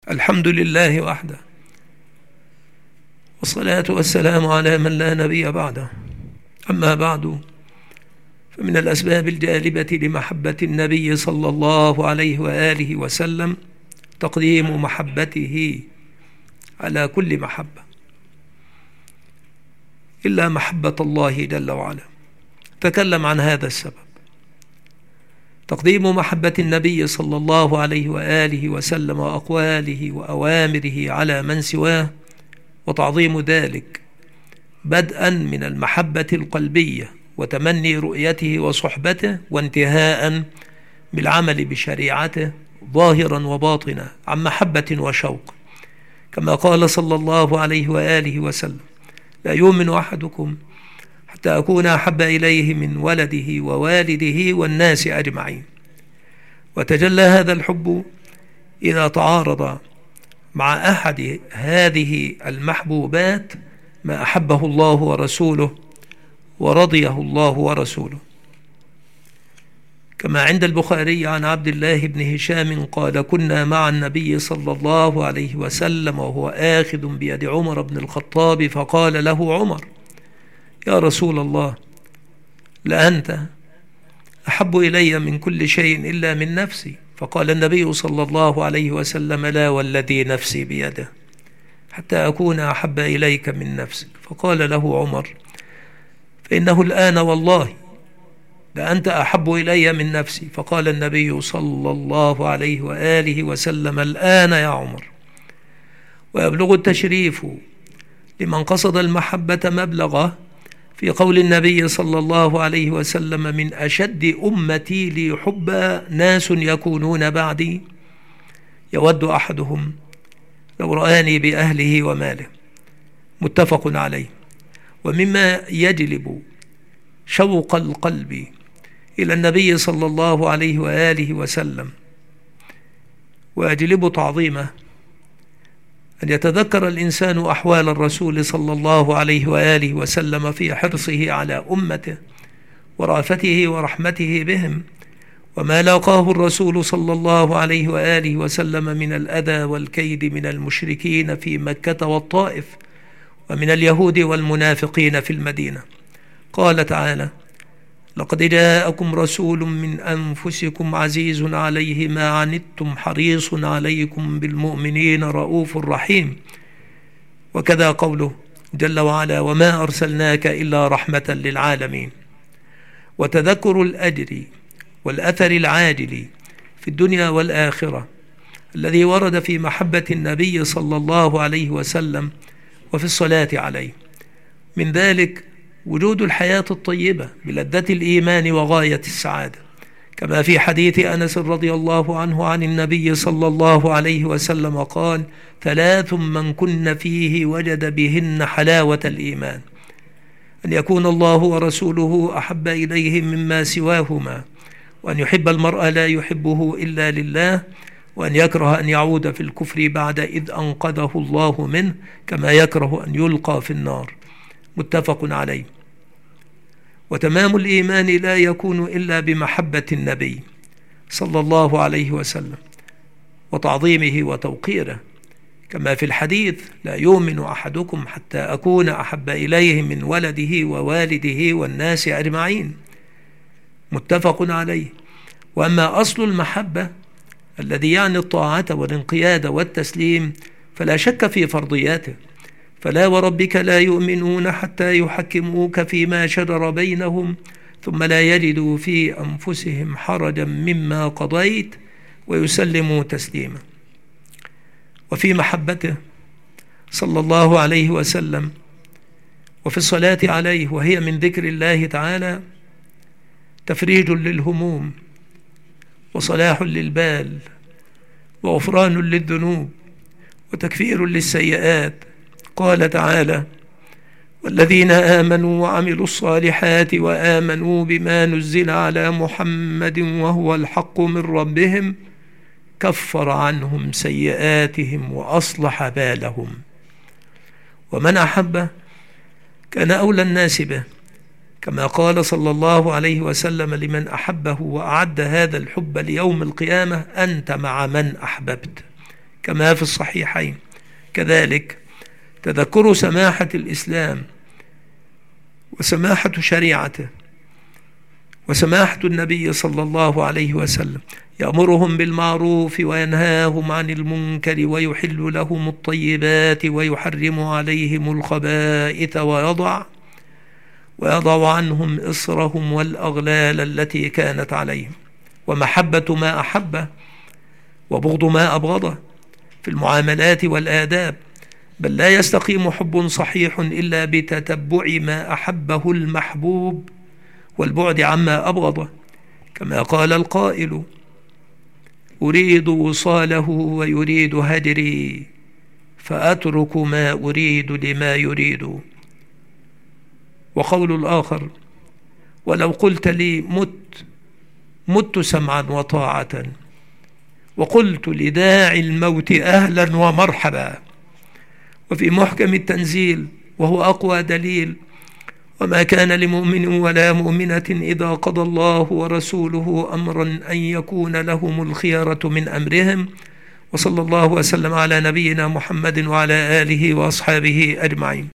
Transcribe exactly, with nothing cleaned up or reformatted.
الحمد لله وحده، والصلاة والسلام على من لا نبي بعده. أما بعد، فمن الأسباب الجالبة لمحبة النبي صلى الله عليه وآله وسلم تقديم محبته على كل محبة إلا محبة الله جل وعلا. تكلم عن هذا السبب، تقديم محبة النبي صلى الله عليه وآله وسلم وأقواله وأوامره على من سواه، وتعظيم ذلك بدءا من المحبة القلبية وتمني رؤيته وصحبته، وانتهاء بالعمل بشريعته ظاهرا وباطنا عن محبة وشوق، كما قال صلى الله عليه وآله وسلم: لا يؤمن أحدكم حتى أكون أحب إليه من ولده ووالده والناس أجمعين. وتجلى هذا الحب إذا تعارض مع أحد هذه المحبوبات ما أحبه الله ورسوله ورضيه الله ورسوله، كما عند البخاري عن عبد الله بن هشام قال: كنا مع النبي صلى الله عليه وسلم وهو آخذ بيد عمر بن الخطاب، فقال له عمر: يا رسول الله، لأنت أحب إلي من كل شيء إلا من نفسي. فقال النبي صلى الله عليه وسلم: لا والذي نفسي بيده حتى أكون أحب إليك من نفسك. فقال له عمر: فإنه الآن والله لأنت أحب إلي من نفسي. فقال النبي صلى الله عليه وآله وسلم: الآن يا عمر. ويبلغ التشريف لمن قصد المحبة مبلغه في قول النبي صلى الله عليه وسلم: من أشد أمتي لي حبا ناس يكونون بعدي يود أحدهم لو رآني بأهله وماله. متفق عليه. ومما يجلب شوق القلب إلى النبي صلى الله عليه وآله وسلم ويجلب تعظيمه أن يتذكر الإنسان أحوال الرسول صلى الله عليه وآله وسلم في حرصه على أمته ورأفته ورحمته بهم، وما لاقاه الرسول صلى الله عليه وآله وسلم من الأذى والكيد من المشركين في مكة والطائف، ومن اليهود والمنافقين في المدينة. قال تعالى: لقد جاءكم رسول من أنفسكم عزيز عليه ما عنتم حريص عليكم بالمؤمنين رؤوف رحيم. وكذا قوله جل وعلا: وما أرسلناك إلا رحمة للعالمين. وتذكر الأجر والأثر العاجل في الدنيا والآخرة الذي ورد في محبة النبي صلى الله عليه وسلم وفي الصلاة عليه، من ذلك وجود الحياة الطيبة بلذة الإيمان وغاية السعادة، كما في حديث أنس رضي الله عنه عن النبي صلى الله عليه وسلم قال: ثلاث من كن فيه وجد بهن حلاوة الإيمان: أن يكون الله ورسوله أحب إليه مما سواهما، وأن يحب المرء لا يحبه إلا لله، وأن يكره أن يعود في الكفر بعد إذ أنقذه الله منه، كما يكره أن يلقى في النار. متفق عليه. وتمام الإيمان لا يكون إلا بمحبة النبي صلى الله عليه وسلم وتعظيمه وتوقيره، كما في الحديث: لا يؤمن أحدكم حتى أكون أحب إليه من ولده ووالده والناس أجمعين. متفق عليه. وأما أصل المحبة الذي يعني الطاعة والانقياد والتسليم فلا شك في فرضياته: فلا وربك لا يؤمنون حتى يحكموك فيما شجر بينهم ثم لا يجدوا في أنفسهم حرجا مما قضيت ويسلموا تسليما. وفي محبته صلى الله عليه وسلم وفي الصلاة عليه، وهي من ذكر الله تعالى، تفريج للهموم وصلاح للبال وغفران للذنوب وتكفير للسيئات. قال تعالى: والذين آمنوا وعملوا الصالحات وآمنوا بما نزل على محمد وهو الحق من ربهم كفر عنهم سيئاتهم وأصلح بالهم. ومن أحبه كان أولى الناس به، كما قال صلى الله عليه وسلم لمن أحبه وأعد هذا الحب ليوم القيامة: أنت مع من أحببت، كما في الصحيحين. كذلك تذكر سماحة الإسلام وسماحة شريعته وسماحة النبي صلى الله عليه وسلم، يأمرهم بالمعروف وينهاهم عن المنكر ويحل لهم الطيبات ويحرم عليهم الخبائث ويضع ويضع عنهم إصرهم والأغلال التي كانت عليهم، ومحبة ما أحبه وبغض ما أبغضه في المعاملات والآداب. بل لا يستقيم حب صحيح إلا بتتبع ما أحبه المحبوب والبعد عما أبغضه، كما قال القائل: أريد وصاله ويريد هجري فأترك ما أريد لما يريد. وقول الآخر: ولو قلت لي مت مت سمعا وطاعة، وقلت لداعي الموت أهلا ومرحبا. وفي محكم التنزيل وهو أقوى دليل: وما كان لمؤمن ولا مؤمنة إذا قضى الله ورسوله أمرا أن يكون لهم الخيرة من أمرهم. وصلى الله وسلم على نبينا محمد وعلى آله وأصحابه أجمعين.